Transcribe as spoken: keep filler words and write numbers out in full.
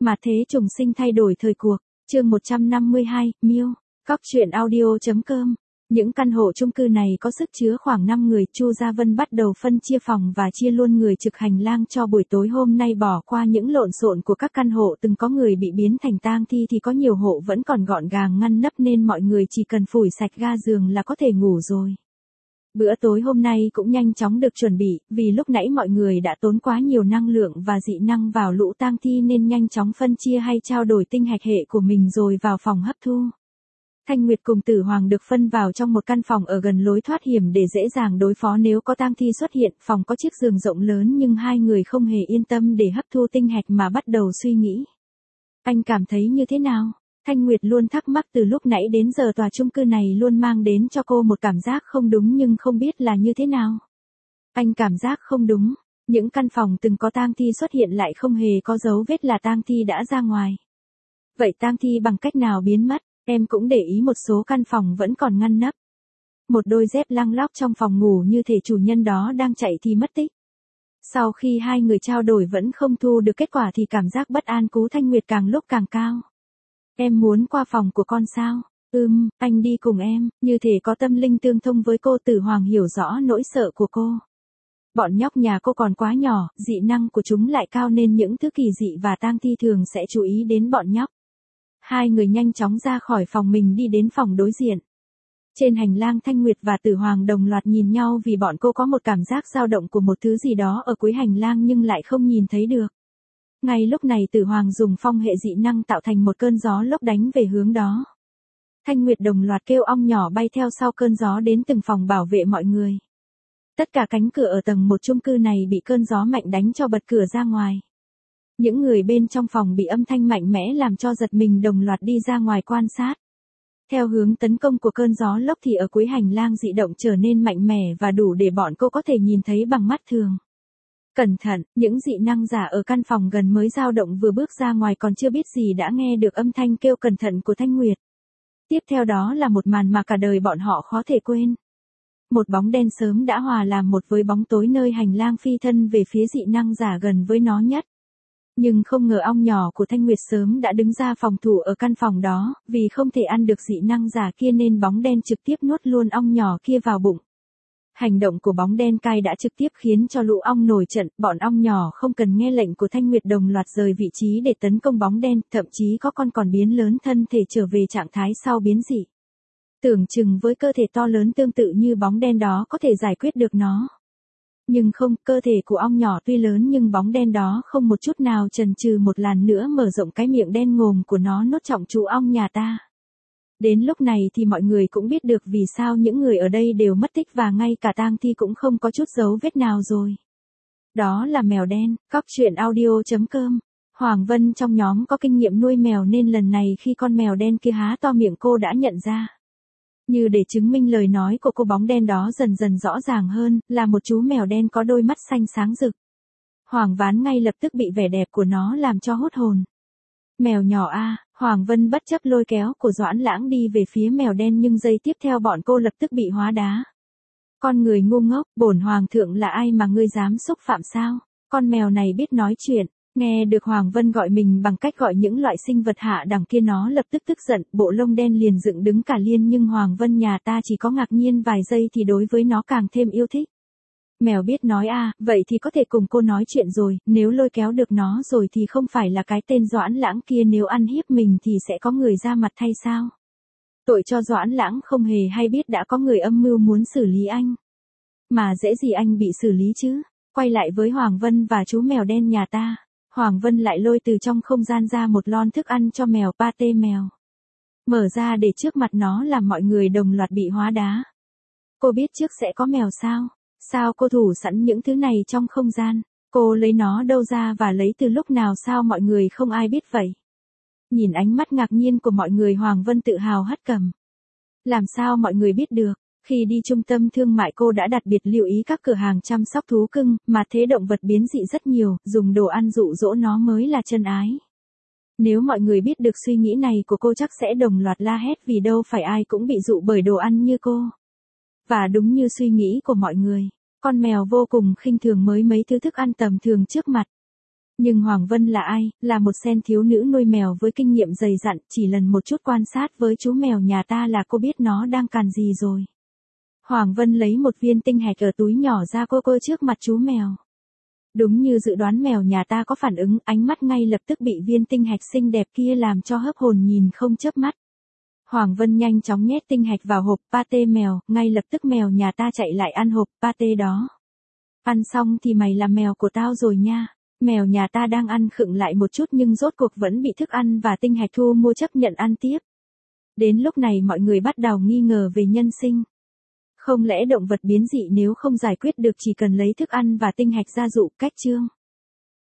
Mà thế trùng sinh thay đổi thời cuộc, chương một trăm năm mươi hai, Miêu, Cóc truyện audio.com. Những căn hộ chung cư này có sức chứa khoảng năm người, Chu Gia Vân bắt đầu phân chia phòng và chia luôn người trực hành lang cho buổi tối hôm nay. Bỏ qua những lộn xộn của các căn hộ từng có người bị biến thành tang thi thì có nhiều hộ vẫn còn gọn gàng ngăn nắp nên mọi người chỉ cần phủi sạch ga giường là có thể ngủ rồi. Bữa tối hôm nay cũng nhanh chóng được chuẩn bị, vì lúc nãy mọi người đã tốn quá nhiều năng lượng và dị năng vào lũ tang thi nên nhanh chóng phân chia hay trao đổi tinh hạch hệ của mình rồi vào phòng hấp thu. Thanh Nguyệt cùng Tử Hoàng được phân vào trong một căn phòng ở gần lối thoát hiểm để dễ dàng đối phó nếu có tang thi xuất hiện. Phòng có chiếc giường rộng lớn nhưng hai người không hề yên tâm để hấp thu tinh hạch mà bắt đầu suy nghĩ. Anh cảm thấy như thế nào? Thanh Nguyệt luôn thắc mắc từ lúc nãy đến giờ. Tòa chung cư này luôn mang đến cho cô một cảm giác không đúng nhưng không biết là như thế nào. Anh cảm giác không đúng, những căn phòng từng có tang thi xuất hiện lại không hề có dấu vết là tang thi đã ra ngoài. Vậy tang thi bằng cách nào biến mất? Em cũng để ý một số căn phòng vẫn còn ngăn nắp. Một đôi dép lăng lóc trong phòng ngủ như thể chủ nhân đó đang chạy thì mất tích. Sau khi hai người trao đổi vẫn không thu được kết quả thì cảm giác bất an của Thanh Nguyệt càng lúc càng cao. Em muốn qua phòng của con sao? Ừm, anh đi cùng em, như thể có tâm linh tương thông với cô. Tử Hoàng hiểu rõ nỗi sợ của cô. Bọn nhóc nhà cô còn quá nhỏ, dị năng của chúng lại cao nên những thứ kỳ dị và tang thi thường sẽ chú ý đến bọn nhóc. Hai người nhanh chóng ra khỏi phòng mình đi đến phòng đối diện. Trên hành lang Thanh Nguyệt và Tử Hoàng đồng loạt nhìn nhau vì bọn cô có một cảm giác dao động của một thứ gì đó ở cuối hành lang nhưng lại không nhìn thấy được. Ngay lúc này Tử Hoàng dùng phong hệ dị năng tạo thành một cơn gió lốc đánh về hướng đó. Thanh Nguyệt đồng loạt kêu ong nhỏ bay theo sau cơn gió đến từng phòng bảo vệ mọi người. Tất cả cánh cửa ở tầng một chung cư này bị cơn gió mạnh đánh cho bật cửa ra ngoài. Những người bên trong phòng bị âm thanh mạnh mẽ làm cho giật mình đồng loạt đi ra ngoài quan sát. Theo hướng tấn công của cơn gió lốc thì ở cuối hành lang dị động trở nên mạnh mẽ và đủ để bọn cô có thể nhìn thấy bằng mắt thường. Cẩn thận, những dị năng giả ở căn phòng gần mới dao động vừa bước ra ngoài còn chưa biết gì đã nghe được âm thanh kêu cẩn thận của Thanh Nguyệt. Tiếp theo đó là một màn mà cả đời bọn họ khó thể quên. Một bóng đen sớm đã hòa làm một với bóng tối nơi hành lang phi thân về phía dị năng giả gần với nó nhất. Nhưng không ngờ ong nhỏ của Thanh Nguyệt sớm đã đứng ra phòng thủ ở căn phòng đó, vì không thể ăn được dị năng giả kia nên bóng đen trực tiếp nuốt luôn ong nhỏ kia vào bụng. Hành động của bóng đen cai đã trực tiếp khiến cho lũ ong nổi trận, bọn ong nhỏ không cần nghe lệnh của Thanh Nguyệt đồng loạt rời vị trí để tấn công bóng đen, thậm chí có con còn biến lớn thân thể trở về trạng thái sau biến dị. Tưởng chừng với cơ thể to lớn tương tự như bóng đen đó có thể giải quyết được nó. Nhưng không, cơ thể của ong nhỏ tuy lớn nhưng bóng đen đó không một chút nào chần chừ một lần nữa mở rộng cái miệng đen ngồm của nó nuốt trọng chú ong nhà ta. Đến lúc này thì mọi người cũng biết được vì sao những người ở đây đều mất tích và ngay cả tang thi cũng không có chút dấu vết nào rồi. Đó là mèo đen. Cóc truyện audio.com. Hoàng Vân trong nhóm có kinh nghiệm nuôi mèo nên lần này khi con mèo đen kia há to miệng cô đã nhận ra. Như để chứng minh lời nói của cô, bóng đen đó dần dần rõ ràng hơn, là một chú mèo đen có đôi mắt xanh sáng rực. Hoàng Ván ngay lập tức bị vẻ đẹp của nó làm cho hút hồn. Mèo nhỏ a, à, Hoàng Vân bất chấp lôi kéo của Doãn Lãng đi về phía mèo đen nhưng giây tiếp theo bọn cô lập tức bị hóa đá. Con người ngu ngốc, bổn hoàng thượng là ai mà ngươi dám xúc phạm sao? Con mèo này biết nói chuyện. Nghe được Hoàng Vân gọi mình bằng cách gọi những loại sinh vật hạ đẳng kia nó lập tức tức giận, bộ lông đen liền dựng đứng cả liên nhưng Hoàng Vân nhà ta chỉ có ngạc nhiên vài giây thì đối với nó càng thêm yêu thích. Mèo biết nói à, vậy thì có thể cùng cô nói chuyện rồi, nếu lôi kéo được nó rồi thì không phải là cái tên Doãn Lãng kia nếu ăn hiếp mình thì sẽ có người ra mặt thay sao? Tội cho Doãn Lãng không hề hay biết đã có người âm mưu muốn xử lý anh. Mà dễ gì anh bị xử lý chứ? Quay lại với Hoàng Vân và chú mèo đen nhà ta. Hoàng Vân lại lôi từ trong không gian ra một lon thức ăn cho mèo, pate mèo. Mở ra để trước mặt nó làm mọi người đồng loạt bị hóa đá. Cô biết trước sẽ có mèo sao? Sao cô thủ sẵn những thứ này trong không gian? Cô lấy nó đâu ra và lấy từ lúc nào sao mọi người không ai biết vậy? Nhìn ánh mắt ngạc nhiên của mọi người Hoàng Vân tự hào hất cằm. Làm sao mọi người biết được? Khi đi trung tâm thương mại cô đã đặc biệt lưu ý các cửa hàng chăm sóc thú cưng, mà thế động vật biến dị rất nhiều, dùng đồ ăn dụ dỗ nó mới là chân ái. Nếu mọi người biết được suy nghĩ này của cô chắc sẽ đồng loạt la hét vì đâu phải ai cũng bị dụ bởi đồ ăn như cô. Và đúng như suy nghĩ của mọi người, con mèo vô cùng khinh thường mới mấy thứ thức ăn tầm thường trước mặt. Nhưng Hoàng Vân là ai, là một sen thiếu nữ nuôi mèo với kinh nghiệm dày dặn, chỉ lần một chút quan sát với chú mèo nhà ta là cô biết nó đang càn gì rồi. Hoàng Vân lấy một viên tinh hạch ở túi nhỏ ra cô cô trước mặt chú mèo. Đúng như dự đoán mèo nhà ta có phản ứng, ánh mắt ngay lập tức bị viên tinh hạch xinh đẹp kia làm cho hớp hồn nhìn không chớp mắt. Hoàng Vân nhanh chóng nhét tinh hạch vào hộp pate mèo, ngay lập tức mèo nhà ta chạy lại ăn hộp pate đó. Ăn xong thì mày là mèo của tao rồi nha. Mèo nhà ta đang ăn khựng lại một chút nhưng rốt cuộc vẫn bị thức ăn và tinh hạch thu mua chấp nhận ăn tiếp. Đến lúc này mọi người bắt đầu nghi ngờ về nhân sinh. Không lẽ động vật biến dị nếu không giải quyết được chỉ cần lấy thức ăn và tinh hạch ra dụ cách chương.